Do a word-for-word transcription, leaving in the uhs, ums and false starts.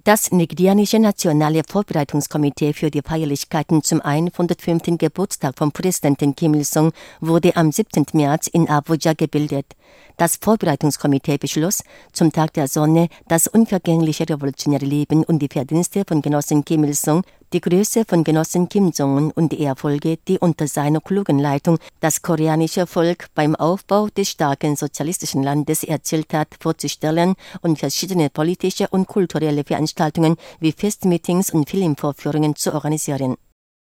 Das nigerianische Nationale Vorbereitungskomitee für die Feierlichkeiten zum hundertfünften Geburtstag von Präsident Kim Il-sung wurde am siebzehnten März in Abuja gebildet. Das Vorbereitungskomitee beschloss, zum Tag der Sonne das unvergängliche revolutionäre Leben und die Verdienste von Genossen Kim Il-sung, die Größe von Genossen Kim Jong-un und die Erfolge, die unter seiner klugen Leitung das koreanische Volk beim Aufbau des starken sozialistischen Landes erzielt hat, vorzustellen und verschiedene politische und kulturelle Veranstaltungen wie Festmeetings und Filmvorführungen zu organisieren.